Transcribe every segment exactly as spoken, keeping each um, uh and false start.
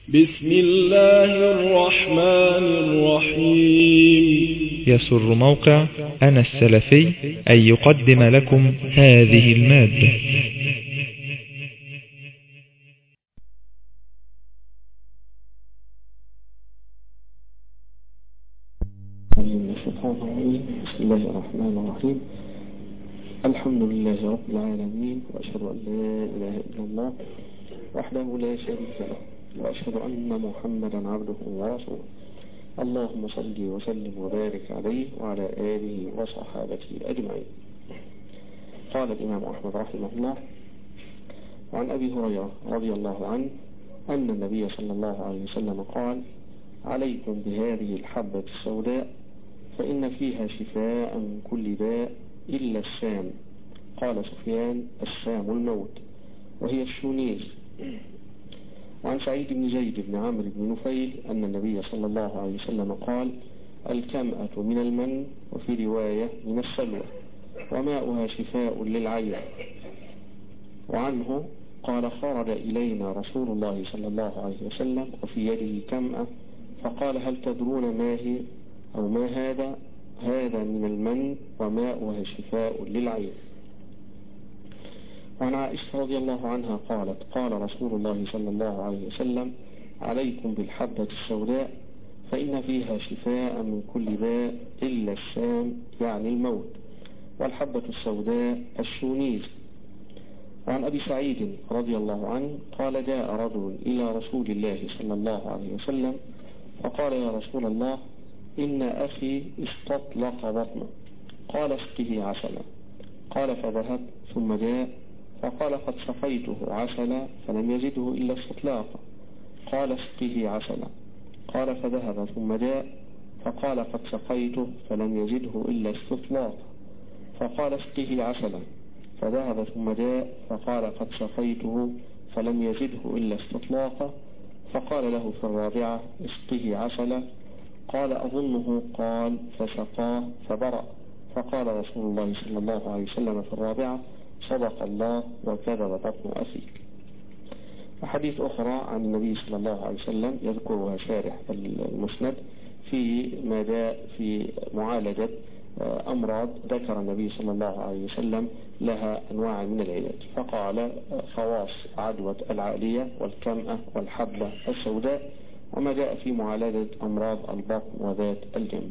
بسم الله الرحمن الرحيم. يسر موقع أنا السلفي أن يقدم لكم هذه المادة. بسم الله الرحمن الرحيم. الحمد لله رب العالمين، وأشهد أن لا إله إلا الله وحده لا شريك له، وأشهد أن محمدا عبده ورسوله. اللهم صل وسلم وبارك عليه وعلى آله وصحابته أجمعين. قال الإمام أحمد رحمه الله: وعن أبي هريرة رضي الله عنه أن النبي صلى الله عليه وسلم قال: عليكم بهذه الحبة السوداء فإن فيها شفاء من كل داء إلا السام. قال سفيان: السام الموت، وهي الشونيز. وعن سعيد بن زيد بن عمرو بن نفيل أن النبي صلى الله عليه وسلم قال: الكمأة من المن، وفي رواية من السلوى، وماؤها شفاء للعين. وعنه قال: خرج إلينا رسول الله صلى الله عليه وسلم وفي يده كمأة، فقال: هل تدرون ما هي أو ما هذا؟ هذا من المن وماؤها شفاء للعين. وعن عائشة رضي الله عنها قالت: قال رسول الله صلى الله عليه وسلم: عليكم بالحبة السوداء فإن فيها شفاء من كل داء إلا السام، يعني الموت، والحبة السوداء الشونيز. وعن أبي سعيد رضي الله عنه قال: جاء رجل إلى رسول الله صلى الله عليه وسلم فقال: يا رسول الله، إن أخي استطلق بطنه. قال: اسقه عسلا. قال: فذهب ثم جاء فقال: قد سقيته عسلا فلم يزده إلا استطلاقا. قال: اسقه عسلا. قال: فذهب ثم جاء فقال: قد سقيته فلم يزده إلا استطلاقا. فقال: اسقه عسلا. فذهب ثم جاء فقال: قد سقيته فلم يزده إلا استطلاقا. فقال له في الرابعة: اسقه عسلا. قال: أظنه قال فسقاه فبرأ. فقال رسول الله صلى الله عليه وسلم في الرابعة: صدق الله وكذب بطن أخيك. وحديث أخرى عن النبي صلى الله عليه وسلم يذكرها شارح المسند في ما جاء في معالجة أمراض ذكر النبي صلى الله عليه وسلم لها أنواع من العلاج، فقال: خواص عدوى العالية والكمأة والحبة السوداء، وما جاء في معالجة أمراض البطن وذات الجنب.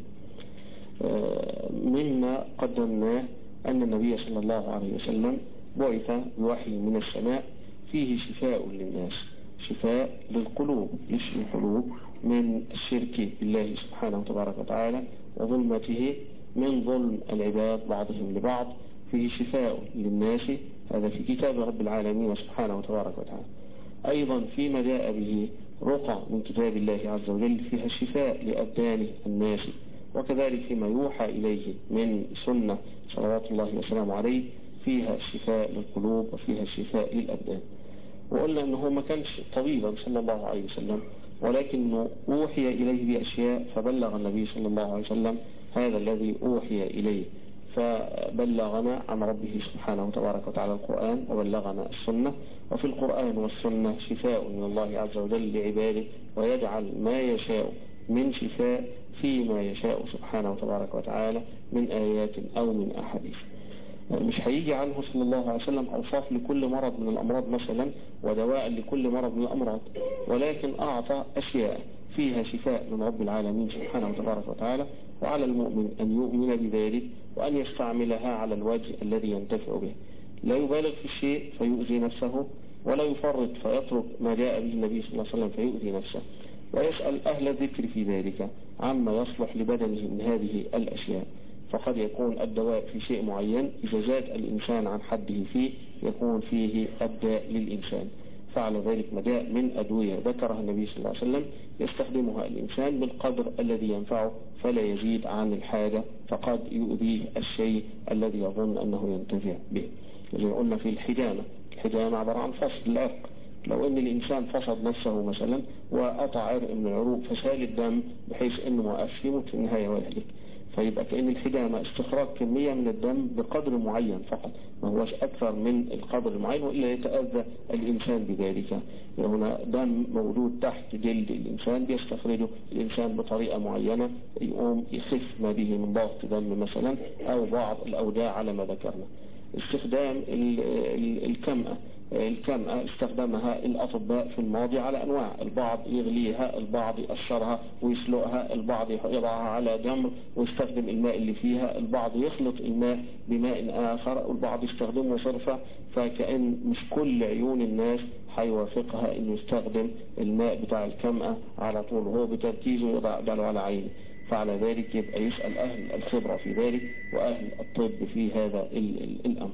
مما قدمناه أن النبي صلى الله عليه وسلم بعث بوحي من السماء فيه شفاء للناس، شفاء للقلوب، يشفي القلوب من الشرك بالله سبحانه وتبارك وتعالى وظلمته من ظلم العباد بعضهم لبعض. فيه شفاء للناس، هذا في كتاب رب العالمين سبحانه وتبارك وتعالى. أيضا فيما جاء به رقى من كتاب الله عز وجل فيها شفاء لأبدان الناس، وكذلك فيما يوحى إليه من سنة صلوات الله وسلامه عليه فيها شفاء للقلوب وفيها شفاء للأبدان. وقلنا أنه ما كانش طبيبا صلى الله عليه وسلم، ولكنه أوحي إليه بأشياء فبلغ النبي صلى الله عليه وسلم هذا الذي أوحي إليه، فبلغنا عن ربه سبحانه وتبارك وتعالى القرآن، وبلغنا السنة. وفي القرآن والسنة شفاء من الله عز وجل لعباده، ويجعل ما يشاء من شفاء فيما يشاء سبحانه وتبارك وتعالى من آيات أو من أحاديث. مش هيجي عنه صلى الله عليه وسلم أوصاف لكل مرض من الأمراض مثلا ودواء لكل مرض من الأمراض، ولكن أعطى أشياء فيها شفاء من رب العالمين سبحانه وتبارك وتعالى، وعلى المؤمن أن يؤمن بذلك وأن يستعملها على الوجه الذي ينتفع به، لا يبالغ في الشيء فيؤذي نفسه، ولا يفرط فيترك ما جاء به النبي صلى الله عليه وسلم فيؤذي نفسه، ويسأل أهل الذكر في ذلك عما يصلح لبدنه من هذه الأشياء. فقد يكون الدواء في شيء معين إذا زاد الإنسان عن حده فيه يكون فيه الداء للإنسان، فعلى ذلك ما جاء من أدوية ذكرها النبي صلى الله عليه وسلم يستخدمها الإنسان بالقدر الذي ينفعه فلا يزيد عن الحاجة، فقد يؤذيه الشيء الذي يظن أنه ينتفع به. زي ما قلنا في الحجامة، الحجامة عبارة عن فصل العرق. لو ان الانسان فصد نفسه مثلا وقطع عرق من العروق فسال الدم بحيث انه ما يموت في النهاية ويهلك، فيبقى كأن الحجامة استخراج كمية من الدم بقدر معين فقط، ما هوش أكثر من القدر المعين، وإلا يتأذى الإنسان بذلك. هنا دم موجود تحت جلد الإنسان بيستخرجه الإنسان بطريقة معينة، يقوم يخف ما به من ضغط دم مثلا أو بعض الأوجاع على ما ذكرنا. استخدام الكمأة، الكمأة استخدمها الأطباء في الماضي على أنواع، البعض يغليها، البعض يقشرها ويسلقها، البعض يضعها على جمر ويستخدم الماء اللي فيها، البعض يخلط الماء بماء آخر، والبعض يستخدمه صرفة. فكأن مش كل عيون الناس هيوافقها انه يستخدم الماء بتاع الكمأة على طول، هو بتركيزه يضع جاله على عينه. فعلى ذلك يبقى يسأل أهل الخبرة في ذلك وأهل الطب في هذا الأمر.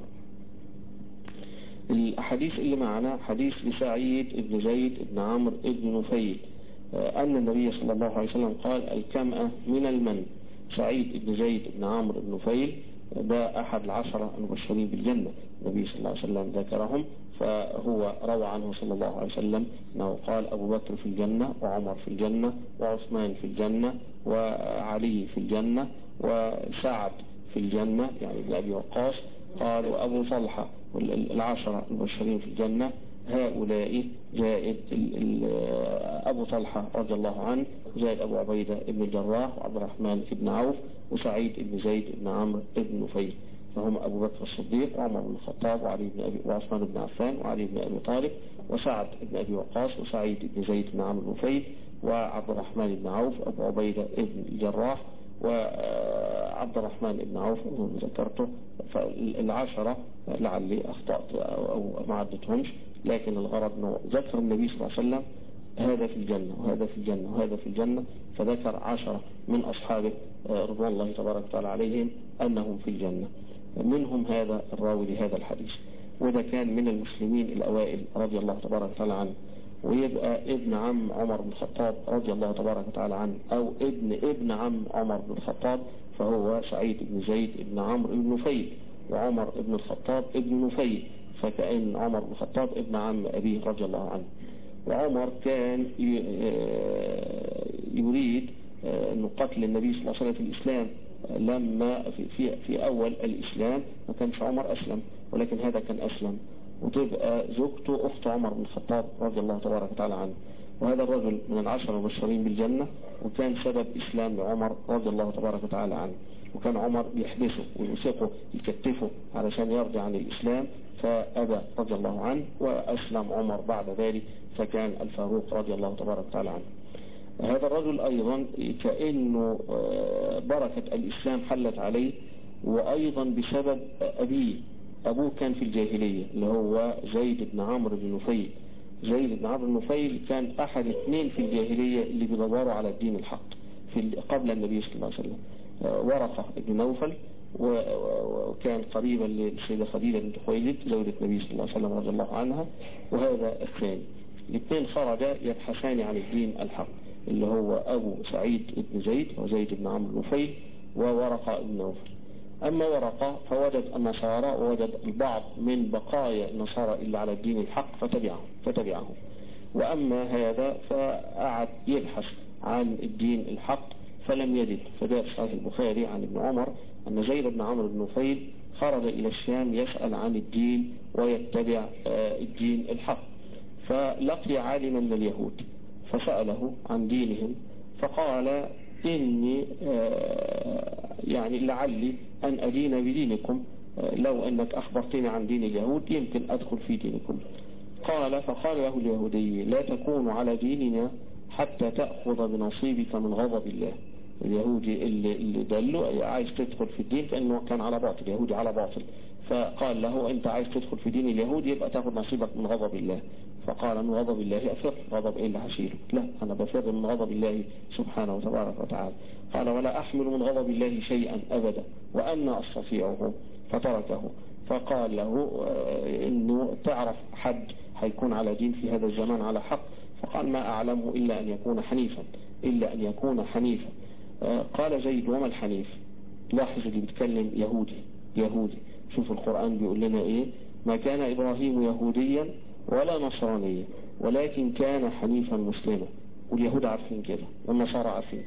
الحديث اللي معنا حديث لسعيد بن زيد بن عمرو بن نفيل أن النبي صلى الله عليه وسلم قال الكمأة من المن. سعيد بن زيد بن عمرو بن نفيل ده أحد العشرة المبشرين بالجنة، النبي صلى الله عليه وسلم ذكرهم، فهو روى عنه صلى الله عليه وسلم أنه قال أبو بكر في الجنة، وعمر في الجنة، وعثمان في الجنة، وعلي في الجنة، وسعد في الجنة يعني ابن أبي وقاص، قال وأبو طلحة، العشرة المبشرين في الجنة هؤلاء زائد أبو طلحة رضي الله عنه، زائد أبو عبيدة بن الجراح، وعبد الرحمن بن عوف، وسعيد بن زيد بن عمرو بن نفيل، فهم أبو بكر الصديق وعمر بن الخطاب وعلي بن أبي وعثمان بن عفان وعلي بن أبي طالب وسعد بن أبي وقاص وسعيد بن زيد بن عمرو بن نفيل وعبد الرحمن بن عوف وأبو عبيدة بن الجراح وعبد الرحمن بن عوف ذكرته. فالعشرة لعلي أخطأت أو ما عدتهمش، لكن الغرض أنه ذكر النبي صلى الله عليه وسلم هذا في الجنة وهذا في الجنة وهذا في الجنة، فذكر عشرة من أصحابه رضوان الله تبارك وتعالى عليهم أنهم في الجنة، منهم هذا الراوي لهذا الحديث، وده كان من المسلمين الأوائل رضي الله تبارك وتعالى عنه. ويبقى ابن عم عمر بن الخطاب رضي الله تبارك وتعالى عنه أو ابن ابن عم عمر بن الخطاب، فهو سعيد بن زيد بن عمرو بن نفيل، وعمر بن الخطاب ابن نفيل، فكأن عمر بن الخطاب ابن عم أبيه رضي الله عنه. وعمر كان يريد أن قتل النبي صلى الله عليه وسلم في الإسلام، لما في, في, في أول الإسلام ما كانش عمر أسلم، ولكن هذا كان أسلم، وتبقى زوجته أخت عمر بن الخطاب رضي الله تبارك وتعالى عنه. وهذا الرجل من العشر المبشرين بالجنة، وكان سبب إسلام لعمر رضي الله تبارك وتعالى عنه، وكان عمر بيحبسه ويوثقه يكتفه علشان يرجع عن الإسلام، فأبى رضي الله عنه وأسلم عمر بعد ذلك، فكان الفاروق رضي الله تبارك وتعالى عنه. هذا الرجل أيضا كأنه بركة الإسلام حلت عليه، وأيضا بسبب أبيه. أبوه كان في الجاهلية اللي هو زيد بن عمرو بن نفيل. زيد بن عمرو بن نفيل كان أحد اثنين في الجاهلية اللي بيدوروا على الدين الحق في قبل النبي صلى الله عليه وسلم، ورقة بن نوفل، وكان قريبا للسيدة خديجة بنت خويلد زوجة النبي صلى الله عليه وسلم رضي الله عنها، وهذا الثاني. الاثنين خرجا يبحثان عن الدين الحق، اللي هو أبو سعيد بن زيد وزيد بن عمرو بن نفيل وورقة بن نوفل. أما ورقة فوجد النصارى ووجد البعض من بقايا النصارى اللي على الدين الحق فتبعهم فتبعهم وأما هذا فقعد يبحث عن الدين الحق فلم يجد. فجاء صحيح البخاري عن ابن عمر أن زيد بن عمرو بن نفيل خرج إلى الشام يسأل عن الدين ويتبع الدين الحق، فلقي عالما من اليهود فسأله عن دينهم، فقال إني يعني لعلي أن أدين بدينكم، لو أنك أخبرتني عن دين اليهود يمكن أدخل في دينكم. قال فقال له اليهودي لا تكون على ديننا حتى تأخذ بنصيبك من غضب الله. اليهودي اللي, اللي دله عايز تدخل في الدين كأنه كان على باطل، يهودي على باطل، فقال له أنت عايز تدخل في دين اليهود يبقى تأخذ نصيبك من غضب الله. فقال من غضب الله أفر، غضب إيه اللي هشيله؟ لا، أنا بفر من غضب الله سبحانه وتبارك وتعالى. قال ولا أحمل من غضب الله شيئا أبدا وأنا أستطيعه، فتركه. فقال له إنه تعرف حد هيكون على دين في هذا الزمان على حق؟ فقال ما أعلمه إلا أن يكون حنيفا إلا أن يكون حنيفا. قال زيد وما الحنيف؟ لاحظ اللي بيتكلم يهودي يهودي شوف القرآن بيقول لنا إيه؟ ما كان إبراهيم يهوديا ولا نصرانيا ولكن كان حنيفا مسلما. واليهود عارفين كده والنصارى عارفين كده،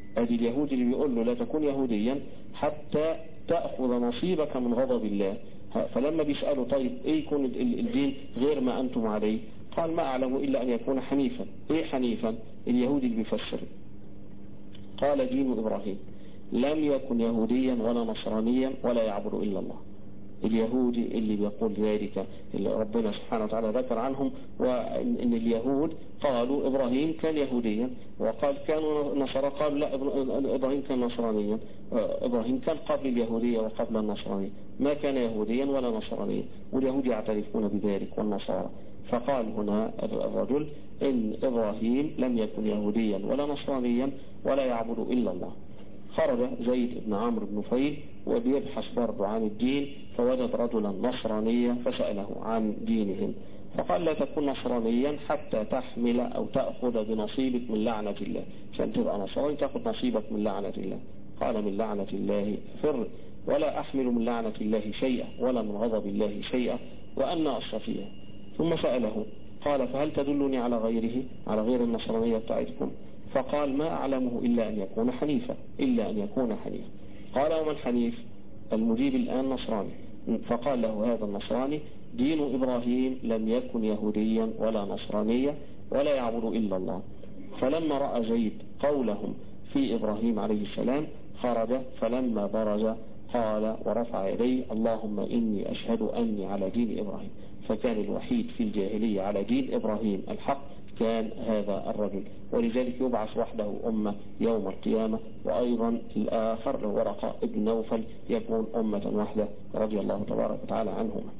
ادي اليهودي اللي بيقول له لا تكون يهوديا حتى تأخذ نصيبك من غضب الله. فلما بيسأله طيب ايه يكون الدين غير ما انتم عليه؟ قال ما اعلم الا ان يكون حنيفا. ايه حنيفا؟ اليهودي اللي بيفسر قال دين ابراهيم لم يكن يهوديا ولا نصرانيا ولا يعبد الا الله. اليهودي اللي بيقول ذلك اللي ربنا سبحانه وتعالى ذكر عنهم، وان اليهود قالوا ابراهيم كان يهوديا، وقال كانوا نصارى، قال لا ابراهيم كان نصرانيا. ابراهيم كان قبل اليهودية وقبل النصرانية، ما كان يهوديا ولا نصرانيا، واليهود يعترفون بذلك والنصارى. فقال هنا الرجل ان ابراهيم لم يكن يهوديا ولا نصرانيا ولا يعبد الا الله. خرج زيد بن عمرو بن نفيل وبيبحث برضه عن الدين، فوجد رجلا نصرانيا فسأله عن دينهم، فقال لا تكون نصرانيا حتى تحمل أو تأخذ بنصيبك من لعنة الله. عشان تبقى نصراني تأخذ نصيبك من لعنة الله. قال من لعنة الله فر، ولا أحمل من لعنة الله شيئا ولا من غضب الله شيئا وأنا أستطيع. ثم سأله قال فهل تدلني على غيره، على غير النصرانية بتاعتكم؟ فقال ما أعلمه إلا أن يكون حنيفا، إلا أن يكون حنيفا. قال ومن حنيف؟ المجيب الآن نصراني. فقال له هذا النصراني دين إبراهيم لم يكن يهوديا ولا نصرانيا ولا يعبد إلا الله. فلما رأى زيد قولهم في إبراهيم عليه السلام خرج، فلما برز قال ورفع يديه اللهم إني أشهد أني على دين إبراهيم. فكان الوحيد في الجاهلية على دين إبراهيم الحق كان هذا الرجل، ولذلك يبعث وحده أمة يوم القيامة. وأيضا الآخر ورقاء ابن نوفل يكون أمة وحده رضي الله تبارك وتعالى عنهما.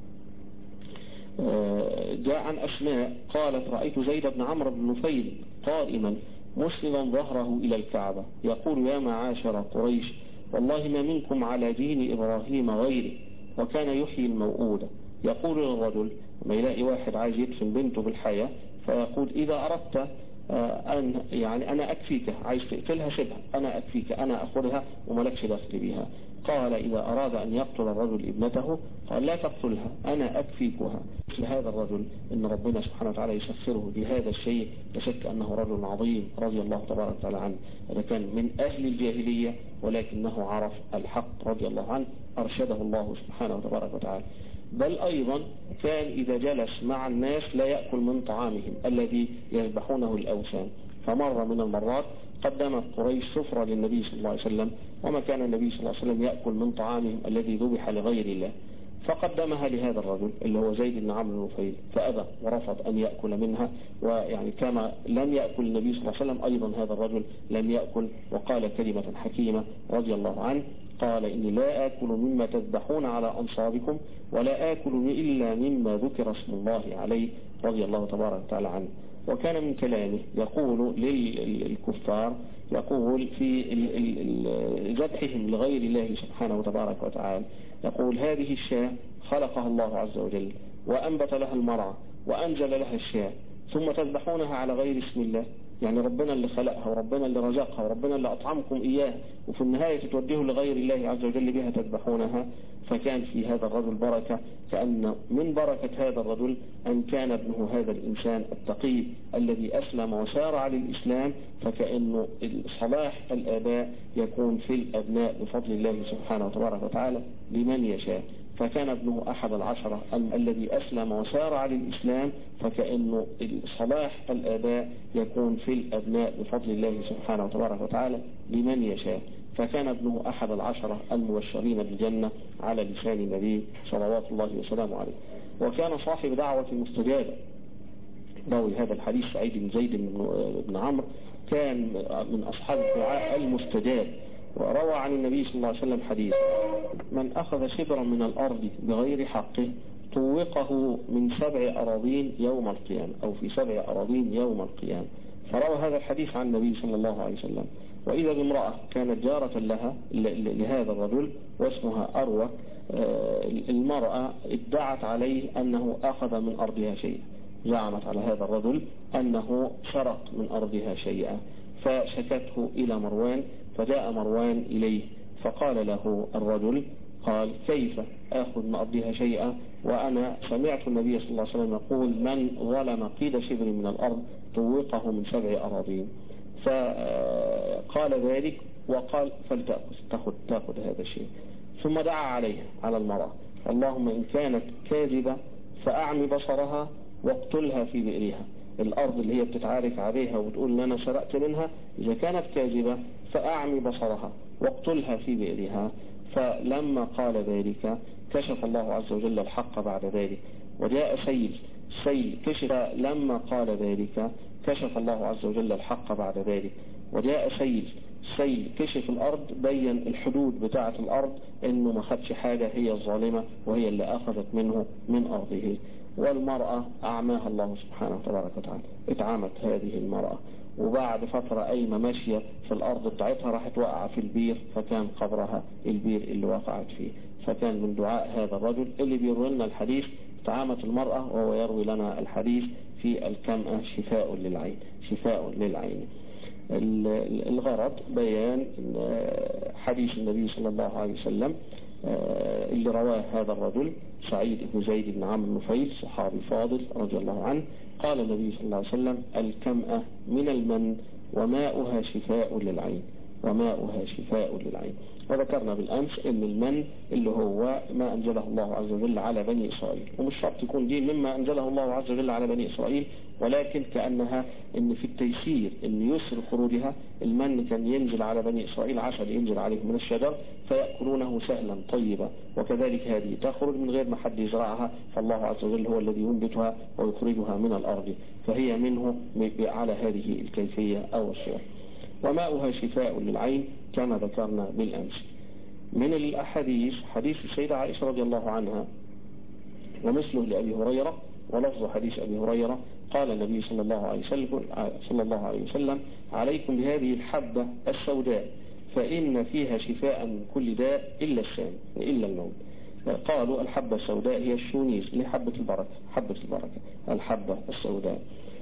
جاء عن أسماء قالت رأيت زيد بن عمرو بن نفيل قائما مسندا ظهره إلى الكعبة يقول يا معاشر قريش والله ما منكم على دين إبراهيم غيري، وكان يحيي الموؤودة. يقول للرجل ما يلاقي واحد عايز يدفن بنته بالحياة فيقول إذا أردت أن يعني أنا أكفيك، عايز تقتلها سيبها، أنا أكفيك، أنا أخذها وملكش دخل بها. قال إذا أراد أن يقتل الرجل ابنته قال لا تقتلها أنا أكفيكها. مثل هذا الرجل إن ربنا سبحانه وتعالى يسخره بهذا الشيء، لا شك أنه رجل عظيم رضي الله تبارك وتعالى عنه. هذا كان من أهل الجاهلية ولكنه عرف الحق رضي الله عنه، أرشده الله سبحانه وتبارك وتعالى. بل أيضا كان إذا جلس مع الناس لا يأكل من طعامهم الذي يذبحونه الأوثان. فمر من المرات قدمت قريش سفرة للنبي صلى الله عليه وسلم، وما كان النبي صلى الله عليه وسلم يأكل من طعامهم الذي ذبح لغير الله، فقدمها لهذا الرجل اللي هو زيد بن عمرو بن نفيل، فأبى ورفض أن يأكل منها. ويعني كما لم يأكل النبي صلى الله عليه وسلم أيضا هذا الرجل لم يأكل، وقال كلمة حكيمة رضي الله عنه قال إني لا آكل مما تذبحون على أنصابكم ولا آكل إلا مما ذكر اسم الله عليه رضي الله تبارك وتعالى عنه. وكان من كلامه يقول للكفار يقول في ذبحهم لغير الله سبحانه وتبارك وتعالى يقول هذه الشاة خلقها الله عز وجل وأنبت لها المرعى وأنزل لها الشاة ثم تذبحونها على غير اسم الله، يعني ربنا اللي خلقها وربنا اللي رزقها وربنا اللي أطعمكم إياه، وفي النهاية تتوجهوا لغير الله عز وجل بها تذبحونها. فكان في هذا الرجل بركة، كأن من بركة هذا الرجل أن كان ابنه هذا الإنسان التقي الذي أسلم وسارع للإسلام، فكأنه صلاح الآباء يكون في الأبناء بفضل الله سبحانه وتبارك وتعالى لمن يشاء. فكان ابنه أحد العشرة الذي أسلم وسارع للإسلام، فكأنه صلاح الآباء يكون في الأبناء بفضل الله سبحانه وتبارك وتعالى لمن يشاء. فكان ابنه أحد العشرة المبشرين بالجنة على لسان النبي صلوات الله وسلامه عليه. وكان صاحب دعوة مستجابة. راوي هذا الحديث سعيد بن زيد بن عمرو كان من أصحاب الدعاء المستجاب، وروى عن النبي صلى الله عليه وسلم حديث من أخذ شبرا من الأرض بغير حقه طوقه من سبع أراضين يوم القيامة أو في سبع أراضين يوم القيامة. فروى هذا الحديث عن النبي صلى الله عليه وسلم. وإذا بامرأة كانت جارة لها لهذا الرجل واسمها أروى، المرأة ادعت عليه أنه أخذ من أرضها شيئا، زعمت على هذا الرجل أنه سرق من أرضها شيئا، فشكته إلى مروان، فجاء مروان إليه فقال له الرجل قال كيف أخذ من أرضها شيئا وأنا سمعت النبي صلى الله عليه وسلم يقول من ظلم قيد شبر من الأرض طوقه من سبع أراضين. فقال ذلك وقال فلتأخذ تأخذ, تأخذ هذا الشيء. ثم دعا عليها على المرأة: اللهم إن كانت كاذبة فأعمي بصرها واقتلها في بئرها. الأرض اللي هي بتتعارك عليها وبتقول ان أنا سرقت منها، إذا كانت كاذبة فأعمي بصرها واقتلها في بئرها. فلما قال ذلك كشف الله عز وجل الحق بعد ذلك، وجاء سيل سيل كشف. لما قال ذلك كشف الله عز وجل الحق بعد ذلك، وجاء سيل سيل كشف الأرض، بين الحدود بتاعة الأرض، إنه ما خدش حاجة، هي الظالمة وهي اللي أخذت منه من أرضه. والمرأة أعماها الله سبحانه وتبارك وتعالى، اتعامت هذه المرأة، وبعد فترة أيمة ماشية في الأرض بتاعتها راحت وقع في البير، فكان قبرها البير اللي وقعت فيه. فكان من دعاء هذا الرجل اللي بيروي لنا الحديث: اتعامت المرأة، وهو يروي لنا الحديث في الكمأة شفاء للعين، شفاء للعين. الغرض بيان حديث النبي صلى الله عليه وسلم اللي رواه هذا الرجل سعيد بن زيد بن عمرو النفيل، صحابي فاضل رضي الله عنه. قال النبي صلى الله عليه وسلم: الكمأة من المن وماؤها شفاء للعين، وماؤها شفاء للعين. وذكرنا بالأمس ان المن اللي هو ما أنزله الله عز وجل على بني إسرائيل، ومش شرط يكون دي مما أنزله الله عز وجل على بني إسرائيل، ولكن كأنها ان في التيسير ان يسر خروجها. المن كان ينزل على بني إسرائيل عسل ينزل عليهم من الشجر فيأكلونه سهلا طيبا، وكذلك هذه تخرج من غير ما حد يزرعها، فالله عز وجل هو الذي ينبتها ويخرجها من الأرض، فهي منه على هذه الكيفية أو الصورة. وماؤها شفاء للعين كما ذكرنا بالأمس. من الأحاديث حديث السيدة عائشة رضي الله عنها ومثله لأبي هريرة، ولفظ حديث أبي هريرة: قال النبي صلى الله عليه وسلم صلى الله عليه وسلم: عليكم بهذه الحبة السوداء فإن فيها شفاء من كل داء إلا السام إلا الموت. قالوا الحبة السوداء هي الشونيز لحبة البركة، حبة البركة الحبة السوداء.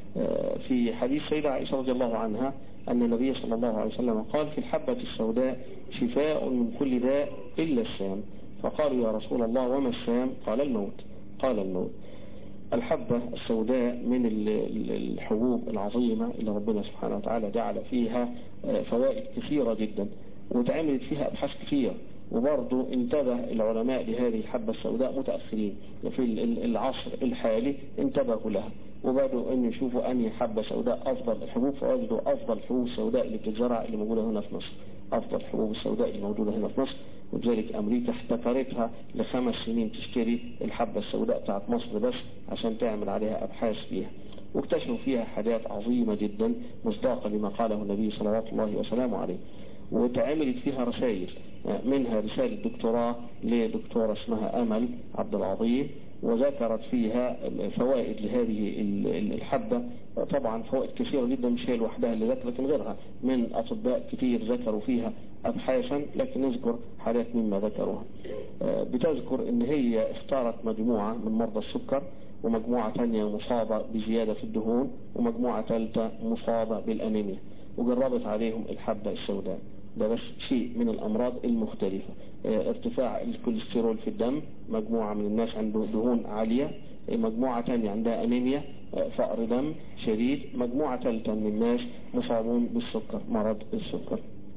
في حديث سيدة عائشة رضي الله عنها أن النبي صلى الله عليه وسلم قال: في الحبة السوداء شفاء من كل داء إلا السام. فقالوا: يا رسول الله وما السام؟ قال: الموت. قال: الموت. الحبة السوداء من الحبوب العظيمة اللي ربنا سبحانه وتعالى جعل فيها فوائد كثيرة جدا، وتعملت فيها أبحاث كثيرة. وبرضو انتبه العلماء لهذه الحبة السوداء متأخرين في العصر الحالي، انتبهوا لها وبدأوا أن يشوفوا أنهي حبة سوداء أفضل الحبوب، فوجدوا أفضل الحبوب السوداء اللي بتزرع اللي موجودة هنا في مصر، أفضل الحبوب السوداء اللي موجودة هنا في مصر. وذلك أمريكا احتكرتها لخمس سنين تشتري الحبة السوداء بتاعت مصر بس عشان تعمل عليها أبحاث فيها، واكتشفوا فيها حاجات عظيمة جدا مصداقا لما قاله النبي صلى الله وسلامه عليه. وتعملت فيها رسائل، منها رسالة دكتوراه لدكتورة اسمها أمل عبد العظيم، وذكرت فيها فوائد لهذه الحبة. طبعا فوائد كثيرة جدا، مش هي لوحدها اللي ذكرت، لكن غيرها من أطباء كثير ذكروا فيها أبحاثا، لكن نذكر حالات مما ذكروها. بتذكر ان هي اختارت مجموعة من مرضى السكر، ومجموعة ثانية مصابة بزيادة في الدهون، ومجموعة ثالثة مصابة بالأنيميا، وجربت عليهم الحبة السوداء. ده بس شيء من الأمراض المختلفة. اه ارتفاع الكوليسترول في الدم، مجموعة من الناس عنده دهون عالية، مجموعة تانية عندها أنيميا، اه فقر دم شديد، مجموعة ثالثة من الناس مصابون بالسكر، مرض السكر.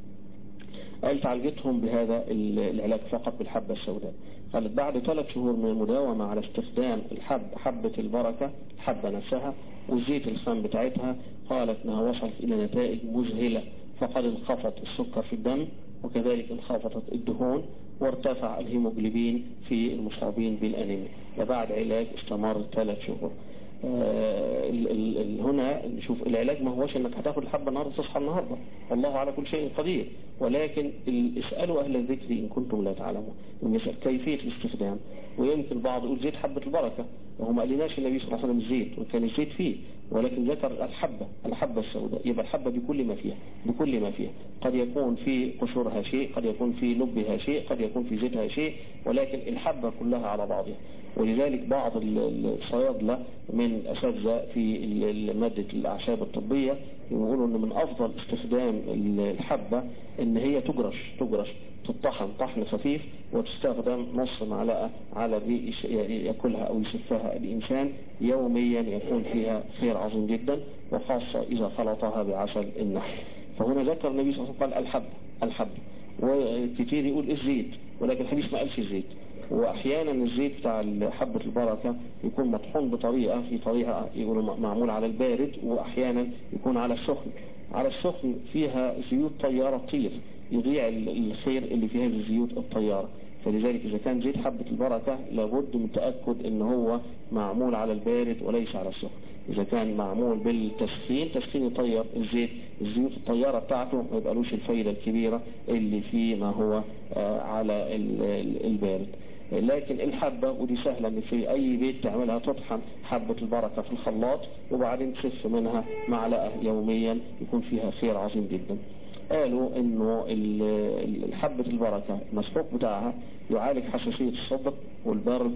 قالت عالجتهم بهذا العلاج فقط بالحبة السوداء. قالت بعد ثلاث شهور من المداومة على استخدام الحب حبة البركة، الحبة نفسها والزيت الخام بتاعتها، قالت انها وصلت الى نتائج مذهلة، فقد انخفض السكر في الدم، وكذلك انخفضت الدهون، وارتفع الهيموجلوبين في المصابين بالأنيميا، وبعد علاج استمر ثلاث شهور. آه ال ال هنا نشوف العلاج ما هوش انك هتاخد الحبة النهارده تصحى النهارده، والله على كل شيء قدير، ولكن اسألوا أهل الذكر إن كنتم لا تعلمون، ونسأل كيفية الاستخدام. ويمكن بعض يقول زيت حبة البركة، وهو ما قالناش النبي صلى الله عليه وسلم الزيت، وكان الزيت فيه، ولكن ذكر الحبة الحبة السوداء. يبقى الحبة بكل ما فيها، بكل ما فيها، قد يكون في قشورها شيء، قد يكون في لبها شيء، قد يكون في زيتها شيء، ولكن الحبة كلها على بعضها. ولذلك بعض الصيادلة من الأساتذة في مادة الأعشاب الطبية يقولوا ان من افضل استخدام الحبة ان هي تجرش تجرش تطحن طحن خفيف، وتستخدم نص معلقة على دي يأكلها او يشفها الانسان يوميا، يكون فيها خير عظيم جدا، وخاصة اذا خلطها بعسل النحل. فهنا ذكر النبي صلى الله عليه وسلم قال الحب الحب، وكتير يقول الزيت، ولكن الحديث ما قالش الزيت. واحيانا الزيت بتاع حبة البركة يكون مطحون بطريقة في طريقة يقولوا معمول على البارد، واحيانا يكون على السخن. على السخن فيها زيوت طيارة تطير، يضيع الخير اللي فيها الزيوت الطيارة. فلذلك إذا كان زيت حبة البركة لابد من تأكد إن هو معمول على البارد وليس على السخن. إذا كان معمول بالتسخين، تسخين يطير الزيت، الزيوت الطيارة بتاعته ما يبقالوش الفايدة الكبيرة اللي فيه ما هو على البارد. لكن الحبة ودي سهلة ان في اي بيت تعملها، تطحن حبة البركة في الخلاط وبعدين تسف منها معلقة يوميا، يكون فيها خير عظيم جدا. قالوا انه الحبة البركة المسحوق بتاعها يعالج حساسية الصدر والبرد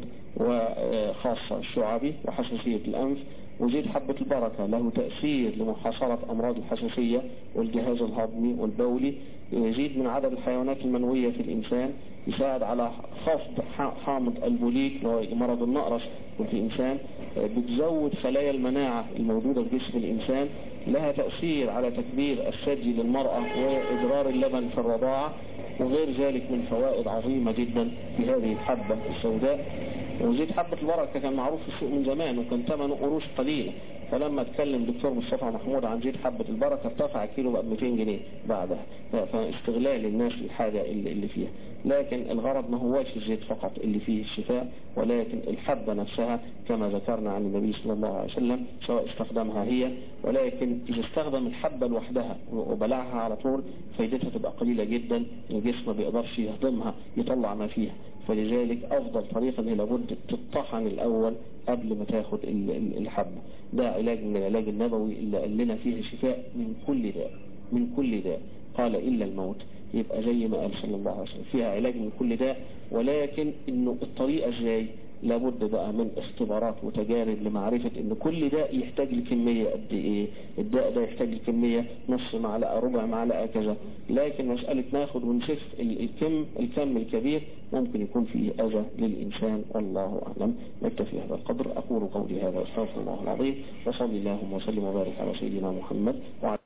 وخاصة الشعبي وحساسية الانف. وزيت حبة البركة له تأثير لمحاصرة امراض الحساسية والجهاز الهضمي والبولي، يزيد من عدد الحيوانات المنوية في الانسان، يساعد على خفض حامض البوليك اللي هو مرض النقرس في الانسان، بتزود خلايا المناعة الموجودة في جسم الانسان، لها تأثير على تكبير الثدي للمرأة وإدرار اللبن في الرضاعة، وغير ذلك من فوائد عظيمة جدا في هذه الحبة السوداء. وزيت حبة البركة كان معروف في السوق من زمان وكان ثمنه قروش قليلة، فلما اتكلم دكتور مصطفى محمود عن زيت حبة البركة ارتفع كيلو بقى مئتين جنيه بعدها، فاستغلال الناس للحاجة اللي فيها. لكن الغرض ما هواش الزيت فقط اللي فيه الشفاء، ولكن الحبة نفسها كما ذكرنا عن النبي صلى الله عليه وسلم سواء استخدمها هي، ولكن إذا استخدم الحبة لوحدها وبلعها على طول فايدتها تبقى قليلة جدا، الجسم ما بيقدرش يهضمها يطلع ما فيها. فلذلك أفضل طريقة هي لابد تطحن الأول قبل ما تاخد الحبة. ده علاج من العلاج النبوي اللي قال لنا فيه شفاء من كل داء، من كل داء قال إلا الموت. يبقى زي ما قال صلى الله عليه وسلم فيها علاج من كل داء، ولكن إنه الطريقة ازاي لابد بقى من اختبارات وتجارب لمعرفة ان كل داء يحتاج لكمية قد ايه. الداء ده يحتاج لكمية نص معلقة ربع معلقة كذا، لكن مسألة ناخد ونشف الكم الكم الكبير ممكن يكون فيه اذى للانسان، والله اعلم. نكتفي هذا القدر. اقول قولي هذا واستغفر الله العظيم، وصلي اللهم وسلم وبارك على سيدنا محمد وعلى